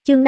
Chương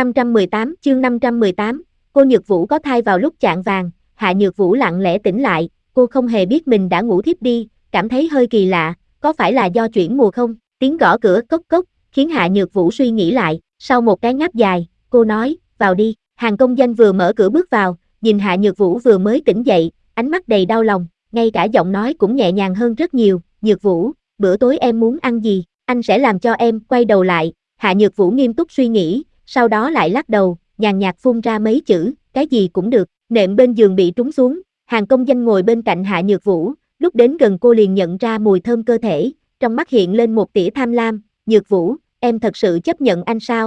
518, cô Nhược Vũ có thai vào lúc chạng vàng, Hạ Nhược Vũ lặng lẽ tỉnh lại, cô không hề biết mình đã ngủ thiếp đi, cảm thấy hơi kỳ lạ, có phải là do chuyển mùa không? Tiếng gõ cửa cốc cốc, khiến Hạ Nhược Vũ suy nghĩ lại, sau một cái ngáp dài, cô nói, vào đi. Hàng công danh vừa mở cửa bước vào, nhìn Hạ Nhược Vũ vừa mới tỉnh dậy, ánh mắt đầy đau lòng, ngay cả giọng nói cũng nhẹ nhàng hơn rất nhiều. Nhược Vũ, bữa tối em muốn ăn gì, anh sẽ làm cho em. Quay đầu lại, Hạ Nhược Vũ nghiêm túc suy nghĩ, sau đó lại lắc đầu, nhàn nhạt phun ra mấy chữ, cái gì cũng được. Nệm bên giường bị trúng xuống, Hàng công danh ngồi bên cạnh Hạ Nhược Vũ, lúc đến gần cô liền nhận ra mùi thơm cơ thể, trong mắt hiện lên một tia tham lam. Nhược Vũ, em thật sự chấp nhận anh sao?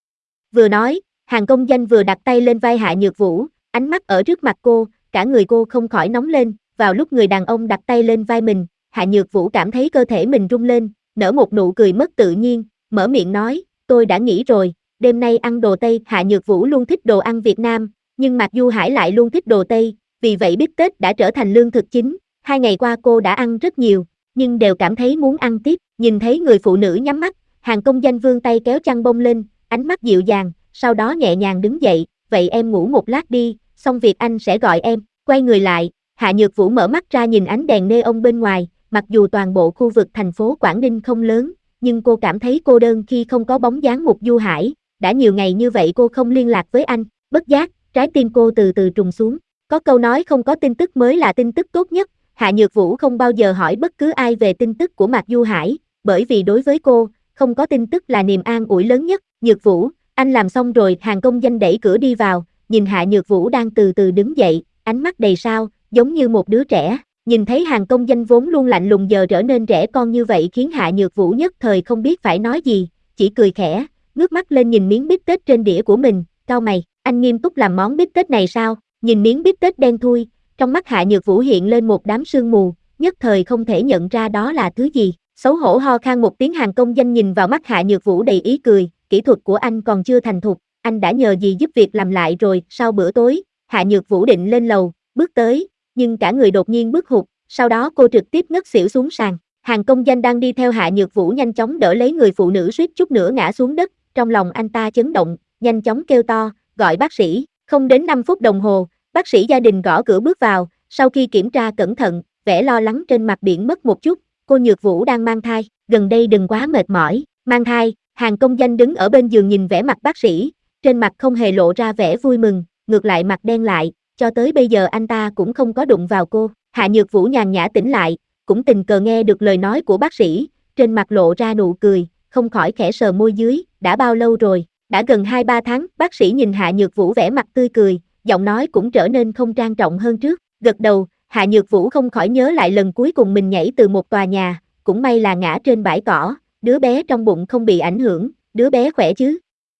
Vừa nói, Hàng công danh vừa đặt tay lên vai Hạ Nhược Vũ, ánh mắt ở trước mặt cô, cả người cô không khỏi nóng lên. Vào lúc người đàn ông đặt tay lên vai mình, Hạ Nhược Vũ cảm thấy cơ thể mình rung lên, nở một nụ cười mất tự nhiên, mở miệng nói, tôi đã nghĩ rồi, đêm nay ăn đồ Tây. Hạ Nhược Vũ luôn thích đồ ăn Việt Nam, nhưng Mạc Du Hải lại luôn thích đồ Tây, vì vậy bít tết đã trở thành lương thực chính. 2 ngày qua cô đã ăn rất nhiều, nhưng đều cảm thấy muốn ăn tiếp. Nhìn thấy người phụ nữ nhắm mắt, Hàng công danh vươn tay kéo chăn bông lên, ánh mắt dịu dàng, sau đó nhẹ nhàng đứng dậy, vậy em ngủ một lát đi, xong việc anh sẽ gọi em. Quay người lại, Hạ Nhược Vũ mở mắt ra nhìn ánh đèn neon bên ngoài, mặc dù toàn bộ khu vực thành phố Quảng Ninh không lớn, nhưng cô cảm thấy cô đơn khi không có bóng dáng Mục Du Hải, đã nhiều ngày như vậy cô không liên lạc với anh, bất giác, trái tim cô từ từ trùng xuống. Có câu nói không có tin tức mới là tin tức tốt nhất, Hạ Nhược Vũ không bao giờ hỏi bất cứ ai về tin tức của Mạc Du Hải, bởi vì đối với cô, không có tin tức là niềm an ủi lớn nhất. Nhược Vũ, anh làm xong rồi. Hàng công danh đẩy cửa đi vào, nhìn Hạ Nhược Vũ đang từ từ đứng dậy, ánh mắt đầy sao, giống như một đứa trẻ. Nhìn thấy Hàng công danh vốn luôn lạnh lùng giờ trở nên trẻ con như vậy khiến Hạ Nhược Vũ nhất thời không biết phải nói gì, chỉ cười khẽ, ngước mắt lên nhìn miếng bít tết trên đĩa của mình, cau mày, anh nghiêm túc làm món bít tết này sao? Nhìn miếng bít tết đen thui, trong mắt Hạ Nhược Vũ hiện lên một đám sương mù, nhất thời không thể nhận ra đó là thứ gì. Xấu hổ ho khan một tiếng. Hàng công danh nhìn vào mắt Hạ Nhược Vũ đầy ý cười, kỹ thuật của anh còn chưa thành thục, anh đã nhờ gì giúp việc làm lại rồi. Sau bữa tối, Hạ Nhược Vũ định lên lầu, bước tới, nhưng cả người đột nhiên bước hụt, sau đó cô trực tiếp ngất xỉu xuống sàn. Hàng công danh đang đi theo Hạ Nhược Vũ nhanh chóng đỡ lấy người phụ nữ suýt chút nữa ngã xuống đất, trong lòng anh ta chấn động, nhanh chóng kêu to, gọi bác sĩ. Không đến 5 phút đồng hồ, bác sĩ gia đình gõ cửa bước vào, sau khi kiểm tra cẩn thận, vẻ lo lắng trên mặt biến mất một chút, cô Nhược Vũ đang mang thai, gần đây đừng quá mệt mỏi. Mang thai? Hàng công danh đứng ở bên giường nhìn vẻ mặt bác sĩ, trên mặt không hề lộ ra vẻ vui mừng, ngược lại mặt đen lại, cho tới bây giờ anh ta cũng không có đụng vào cô. Hạ Nhược Vũ nhàn nhã tỉnh lại, cũng tình cờ nghe được lời nói của bác sĩ, trên mặt lộ ra nụ cười, không khỏi khẽ sờ môi dưới, đã bao lâu rồi? Đã gần 2-3 tháng. Bác sĩ nhìn Hạ Nhược Vũ vẻ mặt tươi cười, giọng nói cũng trở nên không trang trọng hơn trước, gật đầu. Hạ Nhược Vũ không khỏi nhớ lại lần cuối cùng mình nhảy từ một tòa nhà, cũng may là ngã trên bãi cỏ, đứa bé trong bụng không bị ảnh hưởng, đứa bé khỏe chứ?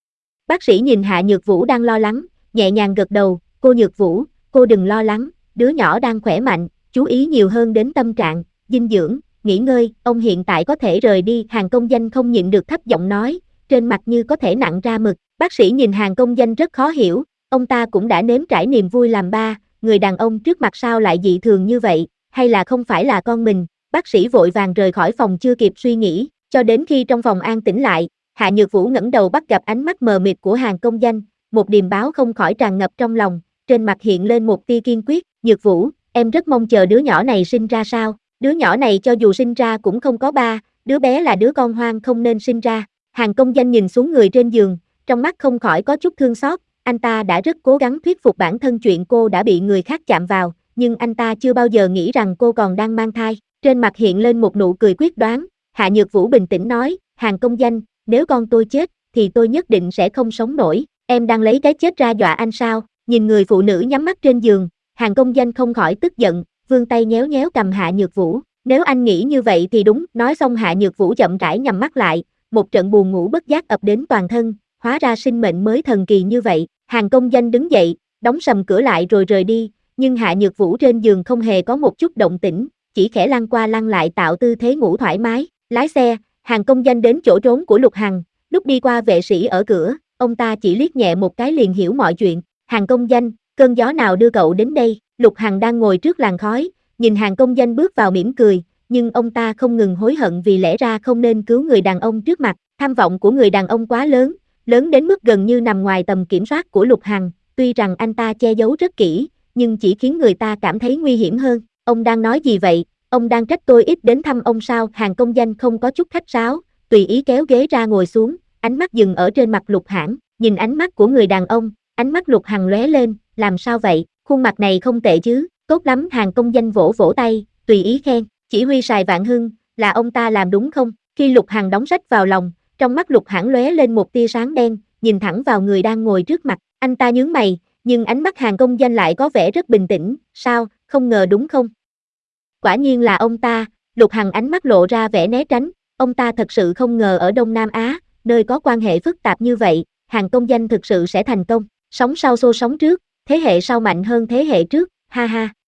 Bác sĩ nhìn Hạ Nhược Vũ đang lo lắng, nhẹ nhàng gật đầu, cô Nhược Vũ, cô đừng lo lắng, đứa nhỏ đang khỏe mạnh, chú ý nhiều hơn đến tâm trạng, dinh dưỡng, nghỉ ngơi, ông hiện tại có thể rời đi. Hàng công danh không nhịn được thấp giọng nói, trên mặt như có thể nặn ra mực. Bác sĩ nhìn Hàng công danh rất khó hiểu, ông ta cũng đã nếm trải niềm vui làm ba, người đàn ông trước mặt sao lại dị thường như vậy, hay là không phải là con mình? Bác sĩ vội vàng rời khỏi phòng chưa kịp suy nghĩ, cho đến khi trong phòng an tĩnh lại, Hạ Nhược Vũ ngẩng đầu bắt gặp ánh mắt mờ mịt của Hàng công danh, một điềm báo không khỏi tràn ngập trong lòng, trên mặt hiện lên một tia kiên quyết. Nhược Vũ, em rất mong chờ đứa nhỏ này sinh ra sao? Đứa nhỏ này cho dù sinh ra cũng không có ba, đứa bé là đứa con hoang không nên sinh ra. Hàng công danh nhìn xuống người trên giường, trong mắt không khỏi có chút thương xót, anh ta đã rất cố gắng thuyết phục bản thân chuyện cô đã bị người khác chạm vào, nhưng anh ta chưa bao giờ nghĩ rằng cô còn đang mang thai. Trên mặt hiện lên một nụ cười quyết đoán, Hạ Nhược Vũ bình tĩnh nói, Hàng công danh, nếu con tôi chết, thì tôi nhất định sẽ không sống nổi, em đang lấy cái chết ra dọa anh sao? Nhìn người phụ nữ nhắm mắt trên giường, Hàng công danh không khỏi tức giận, vươn tay nhéo nhéo cầm Hạ Nhược Vũ, nếu anh nghĩ như vậy thì đúng. Nói xong Hạ Nhược Vũ chậm rãi nhắm mắt lại, một trận buồn ngủ bất giác ập đến toàn thân, hóa ra sinh mệnh mới thần kỳ như vậy. Hàng công danh đứng dậy, đóng sầm cửa lại rồi rời đi, nhưng Hạ Nhược Vũ trên giường không hề có một chút động tĩnh, chỉ khẽ lăn qua lăn lại tạo tư thế ngủ thoải mái. Lái xe, Hàng công danh đến chỗ trốn của Lục Hằng, lúc đi qua vệ sĩ ở cửa, ông ta chỉ liếc nhẹ một cái liền hiểu mọi chuyện. Hàng công danh, cơn gió nào đưa cậu đến đây? Lục Hằng đang ngồi trước làn khói, nhìn Hàng công danh bước vào mỉm cười, nhưng ông ta không ngừng hối hận vì lẽ ra không nên cứu người đàn ông trước mặt, tham vọng của người đàn ông quá lớn, lớn đến mức gần như nằm ngoài tầm kiểm soát của Lục Hằng, tuy rằng anh ta che giấu rất kỹ, nhưng chỉ khiến người ta cảm thấy nguy hiểm hơn. Ông đang nói gì vậy? Ông đang trách tôi ít đến thăm ông sao? Hàng công danh không có chút khách sáo, tùy ý kéo ghế ra ngồi xuống, ánh mắt dừng ở trên mặt Lục Hãn, nhìn ánh mắt của người đàn ông, ánh mắt Lục Hằng lóe lên, làm sao vậy? Khuôn mặt này không tệ chứ? Tốt lắm. Hàng công danh vỗ vỗ tay, tùy ý khen, chỉ huy Sài Vạn Hưng, là ông ta làm đúng không? Khi Lục Hằng đóng sách vào lòng, trong mắt Lục Hãn lóe lên một tia sáng đen, nhìn thẳng vào người đang ngồi trước mặt, anh ta nhướng mày, nhưng ánh mắt Hàng công danh lại có vẻ rất bình tĩnh, sao, không ngờ đúng không? Quả nhiên là ông ta. Lục Hằng ánh mắt lộ ra vẻ né tránh, ông ta thật sự không ngờ ở Đông Nam Á, nơi có quan hệ phức tạp như vậy, Hàng công danh thực sự sẽ thành công, sóng sau xô sóng trước, thế hệ sau mạnh hơn thế hệ trước, ha ha.